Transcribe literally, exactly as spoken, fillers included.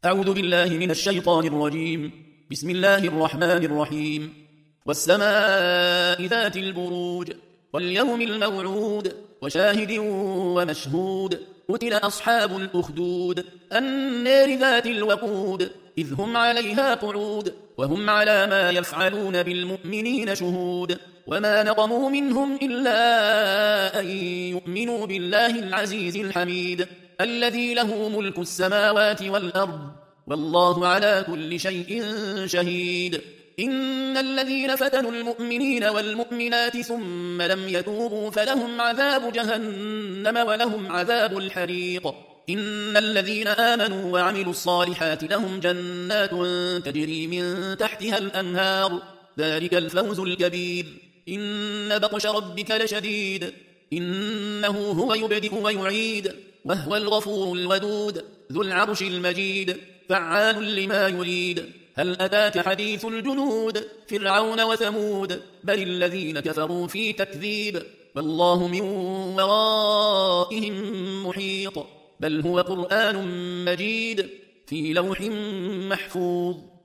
أعوذ بالله من الشيطان الرجيم. بسم الله الرحمن الرحيم. والسماء ذات البروج واليوم الموعود وشاهد ومشهود. قتل أصحاب الأخدود النار ذات الوقود إذ هم عليها قعود وهم على ما يفعلون بالمؤمنين شهود. وما نقموا منهم إلا أن يؤمنوا بالله العزيز الحميد الذي له ملك السماوات والأرض والله على كل شيء شهيد. إن الذين فتنوا المؤمنين والمؤمنات ثم لم يتوبوا فلهم عذاب جهنم ولهم عذاب الحريق. إن الذين آمنوا وعملوا الصالحات لهم جنات تجري من تحتها الأنهار ذلك الفوز الكبير. إن بطش ربك لشديد إنه هو يبدئ ويعيد وهو الغفور الودود ذو العرش المجيد فعال لما يريد. هل أتاك حديث الجنود فرعون وثمود بل الذين كفروا في تكذيب والله من ورائهم محيط بل هو قرآن مجيد في لوح محفوظ.